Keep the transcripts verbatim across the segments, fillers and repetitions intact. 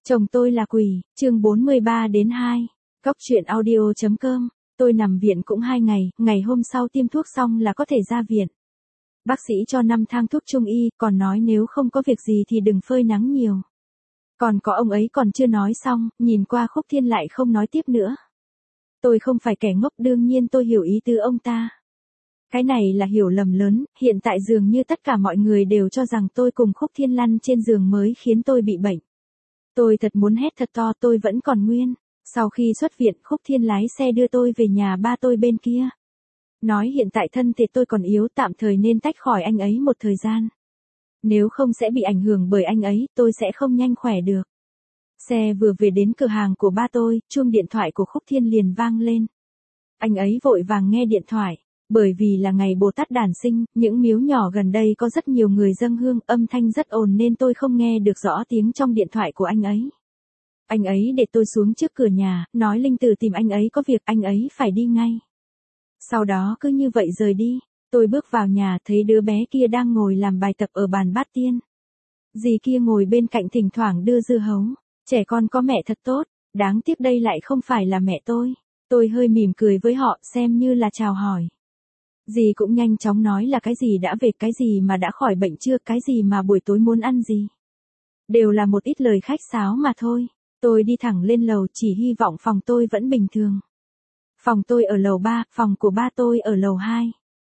Chồng tôi là quỷ, chương bốn mươi ba đến hai. Cóc truyện audio chấm com. Tôi nằm viện cũng hai ngày, ngày hôm sau tiêm thuốc xong là có thể ra viện. Bác sĩ cho năm thang thuốc trung y, còn nói nếu không có việc gì thì đừng phơi nắng nhiều. Còn có ông ấy còn chưa nói xong, nhìn qua Khúc Thiên lại không nói tiếp nữa. Tôi không phải kẻ ngốc, đương nhiên tôi hiểu ý tứ ông ta. Cái này là hiểu lầm lớn, hiện tại dường như tất cả mọi người đều cho rằng tôi cùng Khúc Thiên lăn trên giường mới khiến tôi bị bệnh. Tôi thật muốn hét thật to, tôi vẫn còn nguyên. Sau khi xuất viện, Khúc Thiên lái xe đưa tôi về nhà ba tôi bên kia. Nói hiện tại thân thể tôi còn yếu, tạm thời nên tách khỏi anh ấy một thời gian. Nếu không sẽ bị ảnh hưởng bởi anh ấy, tôi sẽ không nhanh khỏe được. Xe vừa về đến cửa hàng của ba tôi, chuông điện thoại của Khúc Thiên liền vang lên. Anh ấy vội vàng nghe điện thoại. Bởi vì là ngày Bồ Tát đản sinh, những miếu nhỏ gần đây có rất nhiều người dâng hương, âm thanh rất ồn nên tôi không nghe được rõ tiếng trong điện thoại của anh ấy. Anh ấy để tôi xuống trước cửa nhà, nói Linh Tử tìm anh ấy có việc, anh ấy phải đi ngay. Sau đó cứ như vậy rời đi, tôi bước vào nhà thấy đứa bé kia đang ngồi làm bài tập ở bàn bát tiên. Dì kia ngồi bên cạnh thỉnh thoảng đưa dưa hấu, trẻ con có mẹ thật tốt, đáng tiếc đây lại không phải là mẹ tôi. Tôi hơi mỉm cười với họ xem như là chào hỏi. Dì cũng nhanh chóng nói là cái gì đã về, cái gì mà đã khỏi bệnh chưa, cái gì mà buổi tối muốn ăn gì. Đều là một ít lời khách sáo mà thôi. Tôi đi thẳng lên lầu, chỉ hy vọng phòng tôi vẫn bình thường. Phòng tôi ở lầu ba, phòng của ba tôi ở lầu hai.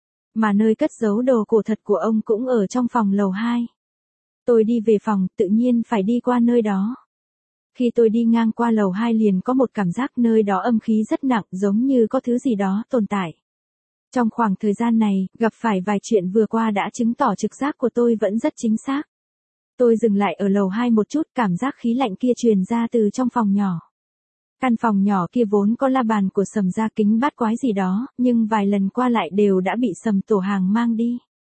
Mà nơi cất giấu đồ cổ thật của ông cũng ở trong phòng lầu hai. Tôi đi về phòng, tự nhiên phải đi qua nơi đó. Khi tôi đi ngang qua lầu hai liền có một cảm giác nơi đó âm khí rất nặng, giống như có thứ gì đó tồn tại. Trong khoảng thời gian này, gặp phải vài chuyện vừa qua đã chứng tỏ trực giác của tôi vẫn rất chính xác. Tôi dừng lại ở lầu hai một chút, cảm giác khí lạnh kia truyền ra từ trong phòng nhỏ. Căn phòng nhỏ kia vốn có la bàn của Sầm gia, kính bát quái gì đó, nhưng vài lần qua lại đều đã bị Sầm tổ hàng mang đi.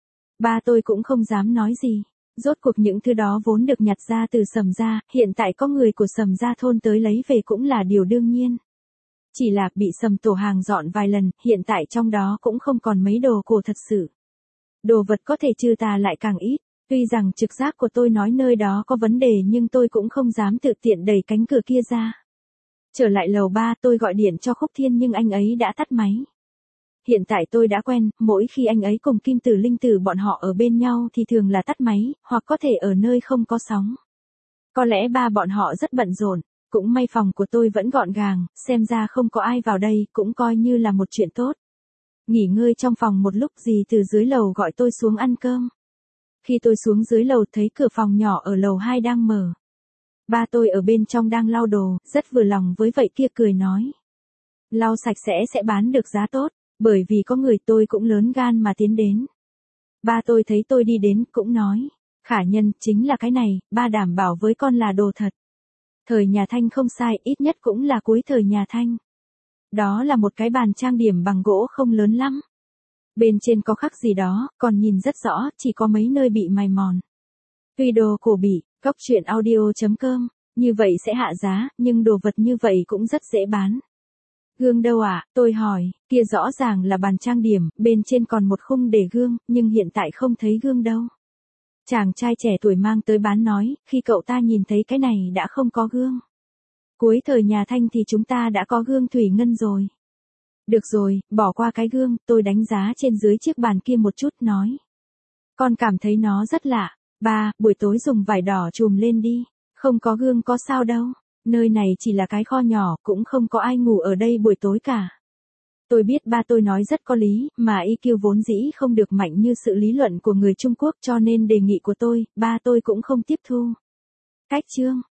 Ba tôi cũng không dám nói gì. Rốt cuộc những thứ đó vốn được nhặt ra từ Sầm gia, hiện tại có người của Sầm gia thôn tới lấy về cũng là điều đương nhiên. Chỉ là bị Sầm tổ hàng dọn vài lần, hiện tại trong đó cũng không còn mấy đồ cổ thật sự. Đồ vật có thể trừ tà lại càng ít. Tuy rằng trực giác của tôi nói nơi đó có vấn đề nhưng tôi cũng không dám tự tiện đẩy cánh cửa kia ra. Trở lại lầu ba, tôi gọi điện cho Khúc Thiên nhưng anh ấy đã tắt máy. Hiện tại tôi đã quen, mỗi khi anh ấy cùng Kim Tử Linh Tử bọn họ ở bên nhau thì thường là tắt máy, hoặc có thể ở nơi không có sóng. Có lẽ ba bọn họ rất bận rộn, cũng may phòng của tôi vẫn gọn gàng, xem ra không có ai vào đây, cũng coi như là một chuyện tốt. Nghỉ ngơi trong phòng một lúc, dì từ dưới lầu gọi tôi xuống ăn cơm. Khi tôi xuống dưới lầu thấy cửa phòng nhỏ ở lầu hai đang mở. Ba tôi ở bên trong đang lau đồ, rất vừa lòng với vậy kia cười nói. Lau sạch sẽ sẽ bán được giá tốt, bởi vì có người, tôi cũng lớn gan mà tiến đến. Ba tôi thấy tôi đi đến cũng nói, Khả Nhân, chính là cái này, ba đảm bảo với con là đồ thật. Thời nhà Thanh không sai, ít nhất cũng là cuối thời nhà Thanh. Đó là một cái bàn trang điểm bằng gỗ không lớn lắm. Bên trên có khắc gì đó, còn nhìn rất rõ, chỉ có mấy nơi bị mài mòn. Tuy đồ cổ bị, cóc truyện audio chấm com, như vậy sẽ hạ giá, nhưng đồ vật như vậy cũng rất dễ bán. Gương đâu ạ? À? Tôi hỏi, kia rõ ràng là bàn trang điểm, bên trên còn một khung để gương, nhưng hiện tại không thấy gương đâu. Chàng trai trẻ tuổi mang tới bán nói, khi cậu ta nhìn thấy cái này đã không có gương. Cuối thời nhà Thanh thì chúng ta đã có gương thủy ngân rồi. Được rồi, bỏ qua cái gương, tôi đánh giá trên dưới chiếc bàn kia một chút nói. Con cảm thấy nó rất lạ. Ba, buổi tối dùng vải đỏ chùm lên đi. Không có gương có sao đâu. Nơi này chỉ là cái kho nhỏ, cũng không có ai ngủ ở đây buổi tối cả. Tôi biết ba tôi nói rất có lý, mà i kiu vốn dĩ không được mạnh như sự lý luận của người Trung Quốc cho nên đề nghị của tôi, ba tôi cũng không tiếp thu. Cách chương.